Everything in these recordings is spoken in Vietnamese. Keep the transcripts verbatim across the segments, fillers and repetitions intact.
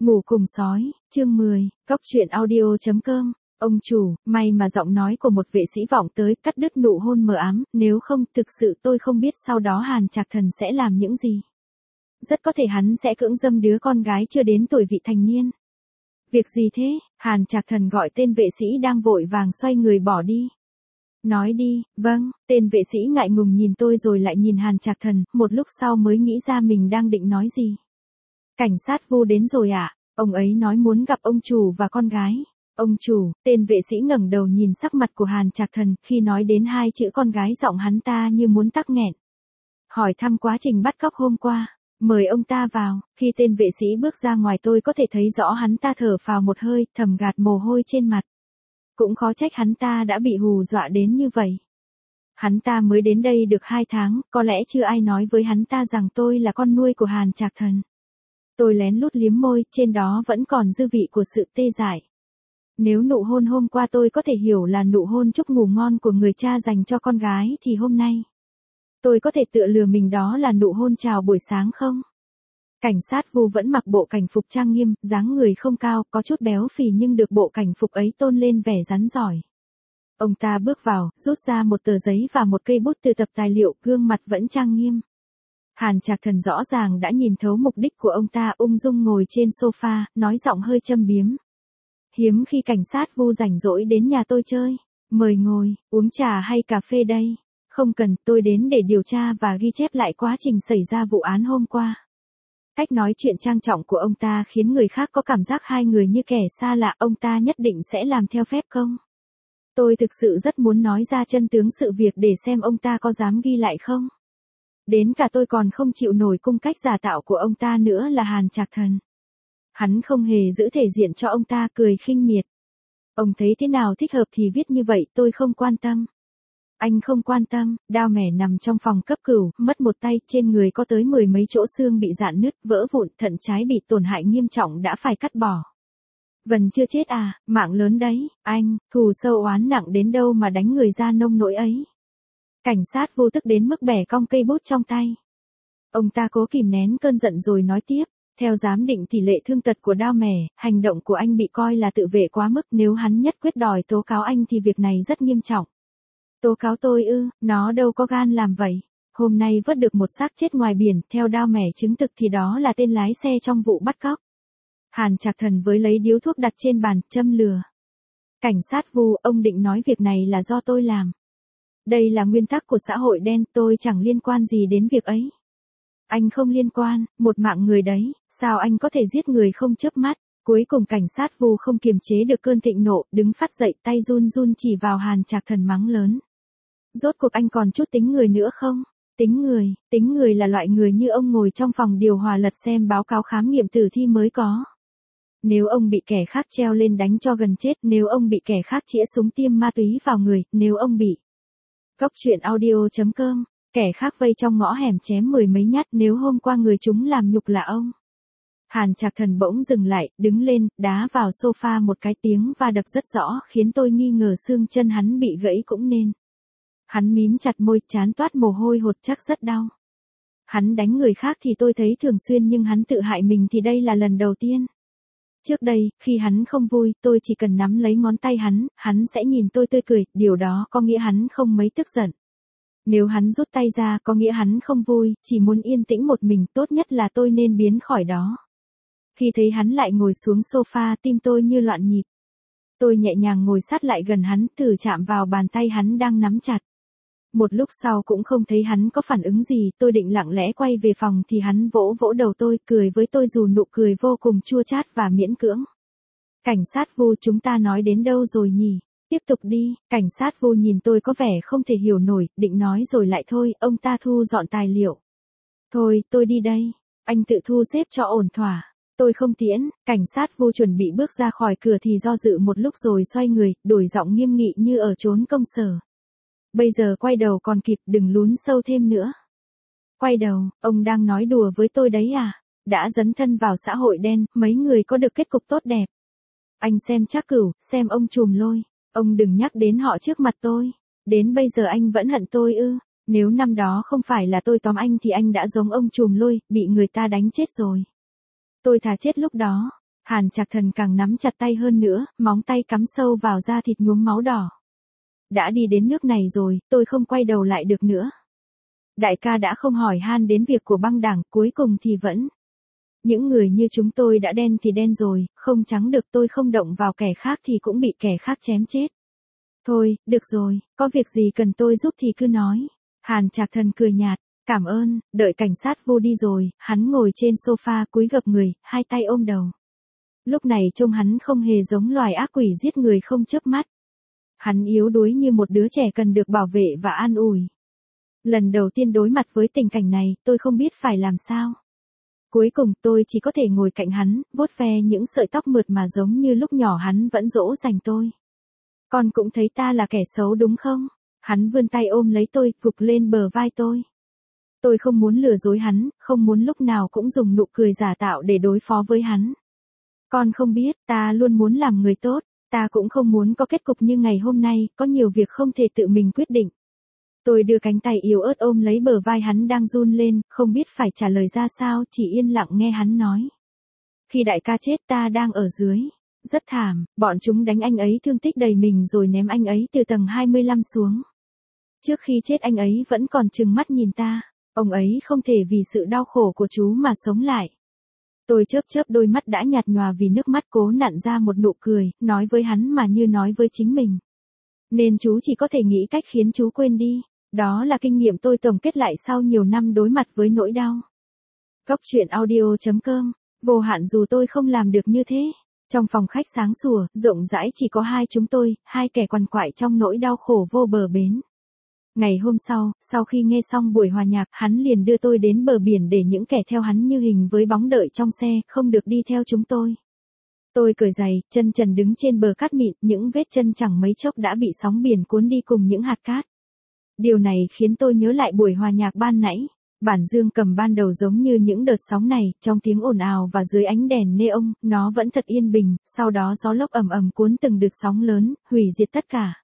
Ngủ cùng sói, chương mười, cóc truyện audio chấm com. Ông chủ, may mà giọng nói của một vệ sĩ vọng tới, cắt đứt nụ hôn mờ ám, nếu không, thực sự tôi không biết sau đó Hàn Trạc Thần sẽ làm những gì. Rất có thể hắn sẽ cưỡng dâm đứa con gái chưa đến tuổi vị thành niên. Việc gì thế? Hàn Trạc Thần gọi tên vệ sĩ đang vội vàng xoay người bỏ đi. Nói đi, vâng, tên vệ sĩ ngại ngùng nhìn tôi rồi lại nhìn Hàn Trạc Thần, một lúc sau mới nghĩ ra mình đang định nói gì. Cảnh sát Vu đến rồi ạ, à? Ông ấy nói muốn gặp ông chủ và con gái. Ông chủ, tên vệ sĩ ngẩng đầu nhìn sắc mặt của Hàn Trạc Thần, khi nói đến hai chữ con gái giọng hắn ta như muốn tắc nghẹn. Hỏi thăm quá trình bắt cóc hôm qua, mời ông ta vào, khi tên vệ sĩ bước ra ngoài tôi có thể thấy rõ hắn ta thở phào một hơi, thầm gạt mồ hôi trên mặt. Cũng khó trách hắn ta đã bị hù dọa đến như vậy. Hắn ta mới đến đây được hai tháng, có lẽ chưa ai nói với hắn ta rằng tôi là con nuôi của Hàn Trạc Thần. Tôi lén lút liếm môi, trên đó vẫn còn dư vị của sự tê dại. Nếu nụ hôn hôm qua tôi có thể hiểu là nụ hôn chúc ngủ ngon của người cha dành cho con gái thì hôm nay, tôi có thể tự lừa mình đó là nụ hôn chào buổi sáng không? Cảnh sát Vu vẫn mặc bộ cảnh phục trang nghiêm, dáng người không cao, có chút béo phì nhưng được bộ cảnh phục ấy tôn lên vẻ rắn giỏi. Ông ta bước vào, rút ra một tờ giấy và một cây bút từ tập tài liệu, gương mặt vẫn trang nghiêm. Hàn Trạc Thần rõ ràng đã nhìn thấu mục đích của ông ta, ung dung ngồi trên sofa, nói giọng hơi châm biếm. Hiếm khi cảnh sát Vu rảnh rỗi đến nhà tôi chơi. Mời ngồi, uống trà hay cà phê đây? Không cần, tôi đến để điều tra và ghi chép lại quá trình xảy ra vụ án hôm qua. Cách nói chuyện trang trọng của ông ta khiến người khác có cảm giác hai người như kẻ xa lạ, ông ta nhất định sẽ làm theo phép không? Tôi thực sự rất muốn nói ra chân tướng sự việc để xem ông ta có dám ghi lại không? Đến cả tôi còn không chịu nổi cung cách giả tạo của ông ta nữa là Hàn Trạc Thần. Hắn không hề giữ thể diện cho ông ta, cười khinh miệt. Ông thấy thế nào thích hợp thì viết như vậy, tôi không quan tâm. Anh không quan tâm, Đao Mẻ nằm trong phòng cấp cứu, mất một tay, trên người có tới mười mấy chỗ xương bị rạn nứt, vỡ vụn, thận trái bị tổn hại nghiêm trọng đã phải cắt bỏ. Vân chưa chết à, mạng lớn đấy, anh, thù sâu oán nặng đến đâu mà đánh người ra nông nỗi ấy. Cảnh sát Vô tức đến mức bẻ cong cây bút trong tay. Ông ta cố kìm nén cơn giận rồi nói tiếp, theo giám định tỷ lệ thương tật của Đao Mẻ, hành động của anh bị coi là tự vệ quá mức, nếu hắn nhất quyết đòi tố cáo anh thì việc này rất nghiêm trọng. Tố cáo tôi ư, nó đâu có gan làm vậy. Hôm nay vớt được một xác chết ngoài biển, theo Đao Mẻ chứng thực thì đó là tên lái xe trong vụ bắt cóc. Hàn Trạc Thần với lấy điếu thuốc đặt trên bàn, châm lửa. Cảnh sát Vu, ông định nói việc này là do tôi làm. Đây là nguyên tắc của xã hội đen, tôi chẳng liên quan gì đến việc ấy. Anh không liên quan, một mạng người đấy, sao anh có thể giết người không chớp mắt? Cuối cùng cảnh sát Vu không kiềm chế được cơn thịnh nộ, đứng phát dậy, tay run run chỉ vào Hàn Trạc Thần mắng lớn. Rốt cuộc anh còn chút tính người nữa không? Tính người, tính người là loại người như ông ngồi trong phòng điều hòa lật xem báo cáo khám nghiệm tử thi mới có. Nếu ông bị kẻ khác treo lên đánh cho gần chết, nếu ông bị kẻ khác chĩa súng tiêm ma túy vào người, nếu ông bị cóc truyện audio chấm com, kẻ khác vây trong ngõ hẻm chém mười mấy nhát, nếu hôm qua người chúng làm nhục là ông. Hàn Trạc Thần bỗng dừng lại, đứng lên, đá vào sofa một cái, tiếng va đập rất rõ, khiến tôi nghi ngờ xương chân hắn bị gãy cũng nên. Hắn mím chặt môi, trán toát mồ hôi hột, chắc rất đau. Hắn đánh người khác thì tôi thấy thường xuyên, nhưng hắn tự hại mình thì đây là lần đầu tiên. Trước đây, khi hắn không vui, tôi chỉ cần nắm lấy ngón tay hắn, hắn sẽ nhìn tôi tươi cười, điều đó có nghĩa hắn không mấy tức giận. Nếu hắn rút tay ra, có nghĩa hắn không vui, chỉ muốn yên tĩnh một mình, tốt nhất là tôi nên biến khỏi đó. Khi thấy hắn lại ngồi xuống sofa, tim tôi như loạn nhịp. Tôi nhẹ nhàng ngồi sát lại gần hắn, thử chạm vào bàn tay hắn đang nắm chặt. Một lúc sau cũng không thấy hắn có phản ứng gì, tôi định lặng lẽ quay về phòng thì hắn vỗ vỗ đầu tôi, cười với tôi dù nụ cười vô cùng chua chát và miễn cưỡng. Cảnh sát Vu, chúng ta nói đến đâu rồi nhỉ? Tiếp tục đi. Cảnh sát Vu nhìn tôi có vẻ không thể hiểu nổi, định nói rồi lại thôi, ông ta thu dọn tài liệu. Thôi, tôi đi đây. Anh tự thu xếp cho ổn thỏa. Tôi không tiễn. Cảnh sát Vu chuẩn bị bước ra khỏi cửa thì do dự một lúc rồi xoay người, đổi giọng nghiêm nghị như ở chốn công sở. Bây giờ quay đầu còn kịp, đừng lún sâu thêm nữa. Quay đầu, ông đang nói đùa với tôi đấy à? Đã dấn thân vào xã hội đen, mấy người có được kết cục tốt đẹp. Anh xem Trác Cửu, xem ông Trùm Lôi. Ông đừng nhắc đến họ trước mặt tôi. Đến bây giờ anh vẫn hận tôi ư? Nếu năm đó không phải là tôi tóm anh thì anh đã giống ông Trùm Lôi, bị người ta đánh chết rồi. Tôi thà chết lúc đó. Hàn Trạc Thần càng nắm chặt tay hơn nữa, móng tay cắm sâu vào da thịt nhuốm máu đỏ. Đã đi đến nước này rồi, tôi không quay đầu lại được nữa. Đại ca đã không hỏi han đến việc của băng đảng, cuối cùng thì vẫn. Những người như chúng tôi đã đen thì đen rồi, không trắng được, tôi không động vào kẻ khác thì cũng bị kẻ khác chém chết. Thôi, được rồi, có việc gì cần tôi giúp thì cứ nói. Hàn Trạc Thần cười nhạt, cảm ơn. Đợi cảnh sát vô đi rồi, hắn ngồi trên sofa cúi gập người, hai tay ôm đầu. Lúc này trông hắn không hề giống loài ác quỷ giết người không chớp mắt. Hắn yếu đuối như một đứa trẻ cần được bảo vệ và an ủi. Lần đầu tiên đối mặt với tình cảnh này, tôi không biết phải làm sao. Cuối cùng tôi chỉ có thể ngồi cạnh hắn, vuốt ve những sợi tóc mượt mà giống như lúc nhỏ hắn vẫn dỗ dành tôi. Con cũng thấy ta là kẻ xấu đúng không? Hắn vươn tay ôm lấy tôi, gục lên bờ vai tôi. Tôi không muốn lừa dối hắn, không muốn lúc nào cũng dùng nụ cười giả tạo để đối phó với hắn. Con không biết, ta luôn muốn làm người tốt, ta cũng không muốn có kết cục như ngày hôm nay, có nhiều việc không thể tự mình quyết định. Tôi đưa cánh tay yếu ớt ôm lấy bờ vai hắn đang run lên, không biết phải trả lời ra sao, chỉ yên lặng nghe hắn nói. Khi đại ca chết ta đang ở dưới. Rất thảm, bọn chúng đánh anh ấy thương tích đầy mình rồi ném anh ấy từ tầng hai mươi lăm xuống. Trước khi chết anh ấy vẫn còn trừng mắt nhìn ta, ông ấy không thể vì sự đau khổ của chú mà sống lại. Tôi chớp chớp đôi mắt đã nhạt nhòa vì nước mắt, cố nặn ra một nụ cười, nói với hắn mà như nói với chính mình. Nên chú chỉ có thể nghĩ cách khiến chú quên đi. Đó là kinh nghiệm tôi tổng kết lại sau nhiều năm đối mặt với nỗi đau. Góc truyện audio chấm com, vô hạn dù tôi không làm được như thế. Trong phòng khách sáng sủa, rộng rãi chỉ có hai chúng tôi, hai kẻ quằn quại trong nỗi đau khổ vô bờ bến. Ngày hôm sau, sau khi nghe xong buổi hòa nhạc, hắn liền đưa tôi đến bờ biển để những kẻ theo hắn như hình với bóng đợi trong xe, không được đi theo chúng tôi. Tôi cởi giày, chân trần đứng trên bờ cát mịn, những vết chân chẳng mấy chốc đã bị sóng biển cuốn đi cùng những hạt cát. Điều này khiến tôi nhớ lại buổi hòa nhạc ban nãy. Bản dương cầm ban đầu giống như những đợt sóng này, trong tiếng ồn ào và dưới ánh đèn neon, nó vẫn thật yên bình, sau đó gió lốc ầm ầm cuốn từng đợt sóng lớn, hủy diệt tất cả.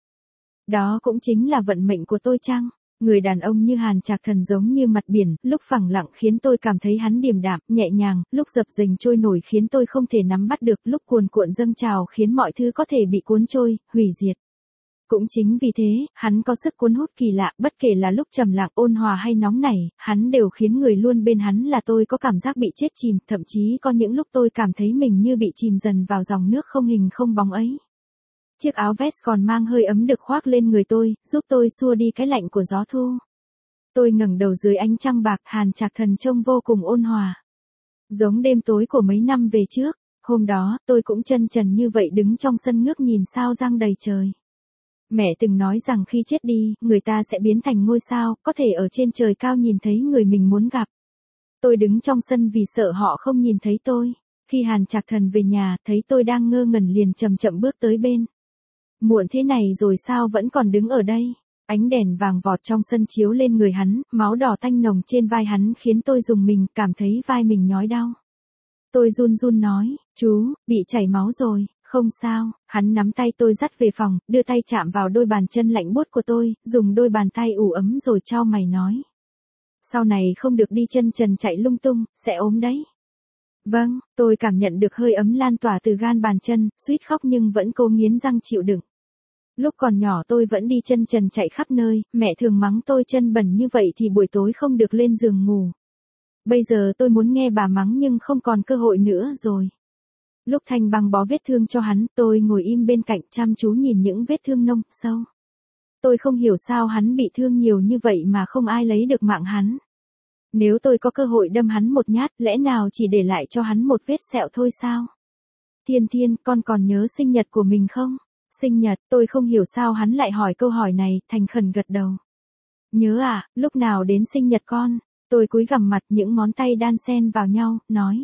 Đó cũng chính là vận mệnh của tôi chăng? Người đàn ông như Hàn Trạc Thần giống như mặt biển, lúc phẳng lặng khiến tôi cảm thấy hắn điềm đạm, nhẹ nhàng, lúc dập dềnh trôi nổi khiến tôi không thể nắm bắt được, lúc cuồn cuộn dâng trào khiến mọi thứ có thể bị cuốn trôi, hủy diệt. Cũng chính vì thế, hắn có sức cuốn hút kỳ lạ, bất kể là lúc trầm lặng, ôn hòa hay nóng nảy, hắn đều khiến người luôn bên hắn là tôi có cảm giác bị chết chìm, thậm chí có những lúc tôi cảm thấy mình như bị chìm dần vào dòng nước không hình không bóng ấy. Chiếc áo vest còn mang hơi ấm được khoác lên người tôi, giúp tôi xua đi cái lạnh của gió thu. Tôi ngẩng đầu dưới ánh trăng bạc, Hàn Trạc Thần trông vô cùng ôn hòa. Giống đêm tối của mấy năm về trước, hôm đó, tôi cũng chân trần như vậy đứng trong sân ngước nhìn sao giăng đầy trời. Mẹ từng nói rằng khi chết đi, người ta sẽ biến thành ngôi sao, có thể ở trên trời cao nhìn thấy người mình muốn gặp. Tôi đứng trong sân vì sợ họ không nhìn thấy tôi. Khi Hàn Trạc Thần về nhà, thấy tôi đang ngơ ngẩn liền chậm chậm bước tới bên. Muộn thế này rồi sao vẫn còn đứng ở đây? Ánh đèn vàng vọt trong sân chiếu lên người hắn, máu đỏ tanh nồng trên vai hắn khiến tôi rùng mình, cảm thấy vai mình nhói đau. Tôi run run nói, chú, bị chảy máu rồi. Không sao, hắn nắm tay tôi dắt về phòng, đưa tay chạm vào đôi bàn chân lạnh buốt của tôi, dùng đôi bàn tay ủ ấm rồi chau mày nói. Sau này không được đi chân trần chạy lung tung, sẽ ốm đấy. Vâng, tôi cảm nhận được hơi ấm lan tỏa từ gan bàn chân, suýt khóc nhưng vẫn cố nghiến răng chịu đựng. Lúc còn nhỏ tôi vẫn đi chân trần chạy khắp nơi, mẹ thường mắng tôi chân bẩn như vậy thì buổi tối không được lên giường ngủ. Bây giờ tôi muốn nghe bà mắng nhưng không còn cơ hội nữa rồi. Lúc Thanh băng bó vết thương cho hắn, tôi ngồi im bên cạnh chăm chú nhìn những vết thương nông, sâu. Tôi không hiểu sao hắn bị thương nhiều như vậy mà không ai lấy được mạng hắn. Nếu tôi có cơ hội đâm hắn một nhát, lẽ nào chỉ để lại cho hắn một vết sẹo thôi sao? Thiên Thiên, con còn nhớ sinh nhật của mình không? Sinh nhật, tôi không hiểu sao hắn lại hỏi câu hỏi này, thành khẩn gật đầu. Nhớ à, lúc nào đến sinh nhật con? Tôi cúi gằm mặt, những ngón tay đan xen vào nhau, nói.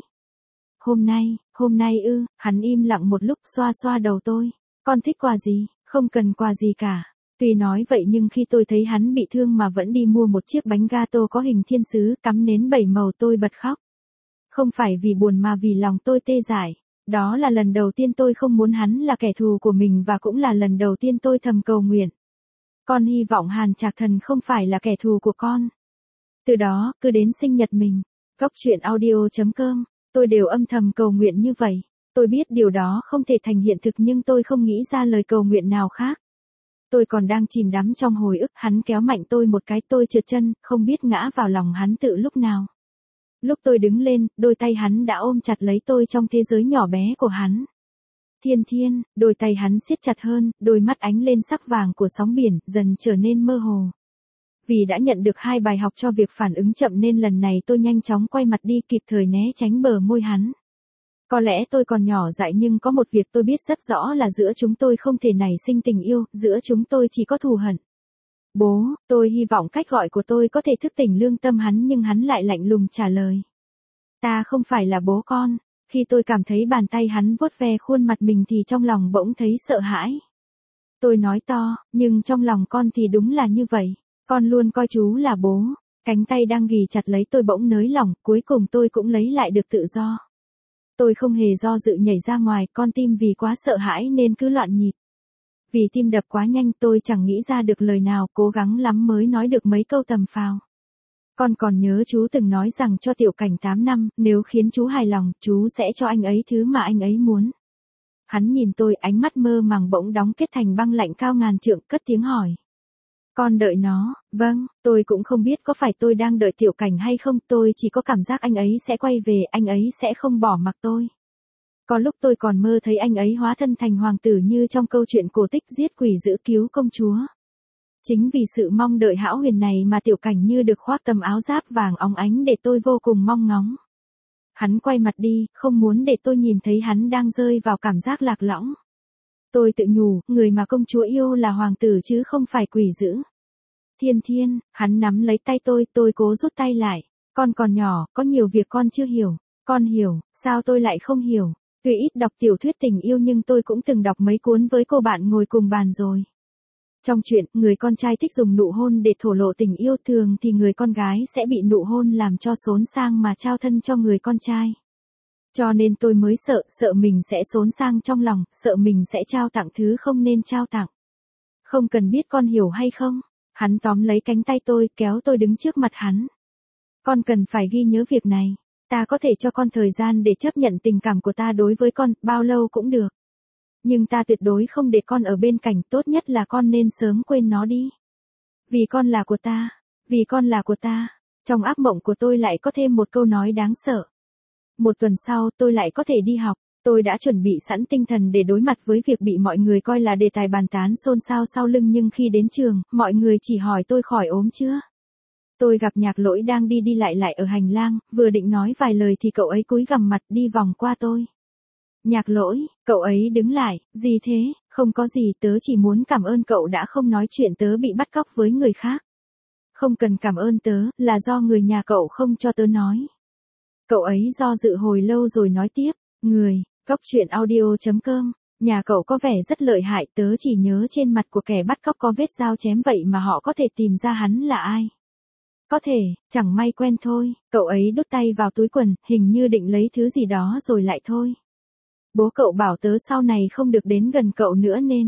Hôm nay, hôm nay ư, hắn im lặng một lúc xoa xoa đầu tôi. Con thích quà gì? Không cần quà gì cả. Tuy nói vậy nhưng khi tôi thấy hắn bị thương mà vẫn đi mua một chiếc bánh gato có hình thiên sứ cắm nến bảy màu tôi bật khóc. Không phải vì buồn mà vì lòng tôi tê dại. Đó là lần đầu tiên tôi không muốn hắn là kẻ thù của mình và cũng là lần đầu tiên tôi thầm cầu nguyện. Con hy vọng Hàn Trạc Thần không phải là kẻ thù của con. Từ đó, cứ đến sinh nhật mình, góc truyện audio chấm com, tôi đều âm thầm cầu nguyện như vậy. Tôi biết điều đó không thể thành hiện thực nhưng tôi không nghĩ ra lời cầu nguyện nào khác. Tôi còn đang chìm đắm trong hồi ức, hắn kéo mạnh tôi một cái, tôi trượt chân, không biết ngã vào lòng hắn tự lúc nào. Lúc tôi đứng lên, đôi tay hắn đã ôm chặt lấy tôi trong thế giới nhỏ bé của hắn. Thiên Thiên, đôi tay hắn siết chặt hơn, đôi mắt ánh lên sắc vàng của sóng biển, dần trở nên mơ hồ. Vì đã nhận được hai bài học cho việc phản ứng chậm nên lần này tôi nhanh chóng quay mặt đi, kịp thời né tránh bờ môi hắn. Có lẽ tôi còn nhỏ dại nhưng có một việc tôi biết rất rõ là giữa chúng tôi không thể nảy sinh tình yêu, giữa chúng tôi chỉ có thù hận. Bố, tôi hy vọng cách gọi của tôi có thể thức tỉnh lương tâm hắn nhưng hắn lại lạnh lùng trả lời. Ta không phải là bố con. Khi tôi cảm thấy bàn tay hắn vuốt ve khuôn mặt mình thì trong lòng bỗng thấy sợ hãi. Tôi nói to, nhưng trong lòng con thì đúng là như vậy. Con luôn coi chú là bố. Cánh tay đang ghì chặt lấy tôi bỗng nới lỏng, cuối cùng tôi cũng lấy lại được tự do. Tôi không hề do dự nhảy ra ngoài, con tim vì quá sợ hãi nên cứ loạn nhịp. Vì tim đập quá nhanh tôi chẳng nghĩ ra được lời nào, cố gắng lắm mới nói được mấy câu tầm phào. Con còn nhớ chú từng nói rằng cho Tiểu Cảnh tám năm, nếu khiến chú hài lòng, chú sẽ cho anh ấy thứ mà anh ấy muốn. Hắn nhìn tôi, ánh mắt mơ màng bỗng đóng kết thành băng lạnh cao ngàn trượng, cất tiếng hỏi. Con đợi nó, vâng, tôi cũng không biết có phải tôi đang đợi Tiểu Cảnh hay không, tôi chỉ có cảm giác anh ấy sẽ quay về, anh ấy sẽ không bỏ mặc tôi. Có lúc tôi còn mơ thấy anh ấy hóa thân thành hoàng tử như trong câu chuyện cổ tích giết quỷ giữ cứu công chúa. Chính vì sự mong đợi hão huyền này mà Tiểu Cảnh như được khoác tấm áo giáp vàng óng ánh để tôi vô cùng mong ngóng. Hắn quay mặt đi, không muốn để tôi nhìn thấy hắn đang rơi vào cảm giác lạc lõng. Tôi tự nhủ, người mà công chúa yêu là hoàng tử chứ không phải quỷ dữ. Thiên Thiên, hắn nắm lấy tay tôi, tôi cố rút tay lại. Con còn nhỏ, có nhiều việc con chưa hiểu. Con hiểu, sao tôi lại không hiểu. Tuy ít đọc tiểu thuyết tình yêu nhưng tôi cũng từng đọc mấy cuốn với cô bạn ngồi cùng bàn rồi. Trong chuyện, người con trai thích dùng nụ hôn để thổ lộ tình yêu, thường thì người con gái sẽ bị nụ hôn làm cho xốn sang mà trao thân cho người con trai. Cho nên tôi mới sợ, sợ mình sẽ xốn sang trong lòng, sợ mình sẽ trao tặng thứ không nên trao tặng. Không cần biết con hiểu hay không, hắn tóm lấy cánh tay tôi, kéo tôi đứng trước mặt hắn. Con cần phải ghi nhớ việc này, ta có thể cho con thời gian để chấp nhận tình cảm của ta đối với con, bao lâu cũng được. Nhưng ta tuyệt đối không để con ở bên cạnh, tốt nhất là con nên sớm quên nó đi. Vì con là của ta, vì con là của ta. Trong ác mộng của tôi lại có thêm một câu nói đáng sợ. Một tuần sau tôi lại có thể đi học, tôi đã chuẩn bị sẵn tinh thần để đối mặt với việc bị mọi người coi là đề tài bàn tán xôn xao sau lưng nhưng khi đến trường, mọi người chỉ hỏi tôi khỏi ốm chưa. Tôi gặp Nhạc Lỗi đang đi đi lại lại ở hành lang, vừa định nói vài lời thì cậu ấy cúi gằm mặt đi vòng qua tôi. Nhạc Lỗi, cậu ấy đứng lại, gì thế, không có gì, tớ chỉ muốn cảm ơn cậu đã không nói chuyện tớ bị bắt cóc với người khác. Không cần cảm ơn tớ, là do người nhà cậu không cho tớ nói. Cậu ấy do dự hồi lâu rồi nói tiếp, người, cóc truyện audio chấm com, nhà cậu có vẻ rất lợi hại, tớ chỉ nhớ trên mặt của kẻ bắt cóc có vết dao chém vậy mà họ có thể tìm ra hắn là ai. Có thể, chẳng may quen thôi, cậu ấy đút tay vào túi quần, hình như định lấy thứ gì đó rồi lại thôi. Bố cậu bảo tớ sau này không được đến gần cậu nữa nên.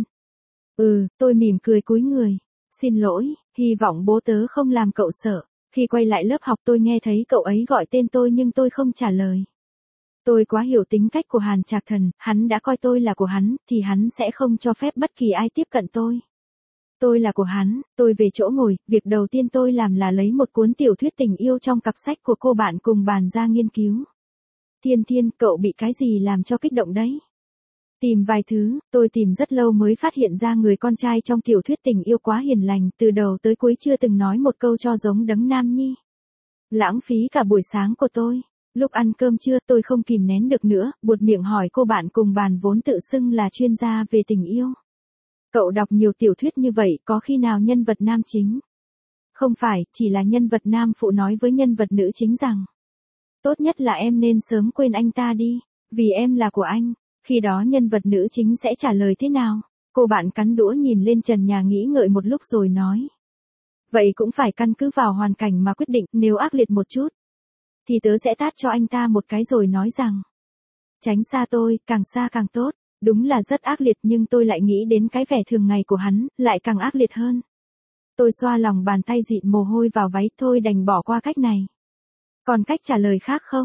Ừ, tôi mỉm cười cúi người. Xin lỗi, hy vọng bố tớ không làm cậu sợ. Khi quay lại lớp học tôi nghe thấy cậu ấy gọi tên tôi nhưng tôi không trả lời. Tôi quá hiểu tính cách của Hàn Trạc Thần, hắn đã coi tôi là của hắn, thì hắn sẽ không cho phép bất kỳ ai tiếp cận tôi. Tôi là của hắn, tôi về chỗ ngồi, việc đầu tiên tôi làm là lấy một cuốn tiểu thuyết tình yêu trong cặp sách của cô bạn cùng bàn ra nghiên cứu. Thiên Thiên, cậu bị cái gì làm cho kích động đấy? Tìm vài thứ, tôi tìm rất lâu mới phát hiện ra người con trai trong tiểu thuyết tình yêu quá hiền lành, từ đầu tới cuối chưa từng nói một câu cho giống đấng nam nhi. Lãng phí cả buổi sáng của tôi. Lúc ăn cơm trưa tôi không kìm nén được nữa, buột miệng hỏi cô bạn cùng bàn vốn tự xưng là chuyên gia về tình yêu. Cậu đọc nhiều tiểu thuyết như vậy, có khi nào nhân vật nam chính? Không phải, chỉ là nhân vật nam phụ nói với nhân vật nữ chính rằng. Tốt nhất là em nên sớm quên anh ta đi, vì em là của anh. Khi đó nhân vật nữ chính sẽ trả lời thế nào? Cô bạn cắn đũa nhìn lên trần nhà nghĩ ngợi một lúc rồi nói. Vậy cũng phải căn cứ vào hoàn cảnh mà quyết định, nếu ác liệt một chút. Thì tớ sẽ tát cho anh ta một cái rồi nói rằng. Tránh xa tôi, càng xa càng tốt. Đúng là rất ác liệt nhưng tôi lại nghĩ đến cái vẻ thường ngày của hắn, lại càng ác liệt hơn. Tôi xoa lòng bàn tay dịn mồ hôi vào váy thôi đành bỏ qua cách này. Còn cách trả lời khác không?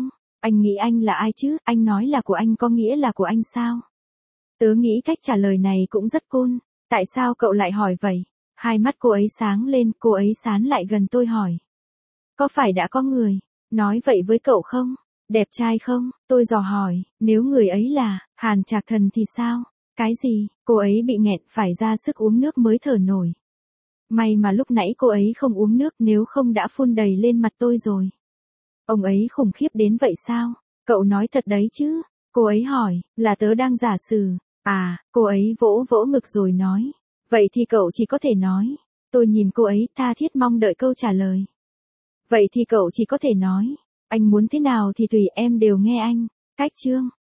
Anh nghĩ anh là ai chứ, anh nói là của anh có nghĩa là của anh sao? Tớ nghĩ cách trả lời này cũng rất cool, tại sao cậu lại hỏi vậy? Hai mắt cô ấy sáng lên, cô ấy sán lại gần tôi hỏi. Có phải đã có người nói vậy với cậu không? Đẹp trai không? Tôi dò hỏi, nếu người ấy là Hàn Trạc Thần thì sao? Cái gì? Cô ấy bị nghẹn phải ra sức uống nước mới thở nổi. May mà lúc nãy cô ấy không uống nước, nếu không đã phun đầy lên mặt tôi rồi. Ông ấy khủng khiếp đến vậy sao? Cậu nói thật đấy chứ? Cô ấy hỏi, là tớ đang giả sử. À, cô ấy vỗ vỗ ngực rồi nói. Vậy thì cậu chỉ có thể nói. Tôi nhìn cô ấy tha thiết mong đợi câu trả lời. Vậy thì cậu chỉ có thể nói. Anh muốn thế nào thì tùy, em đều nghe anh. Cách chương.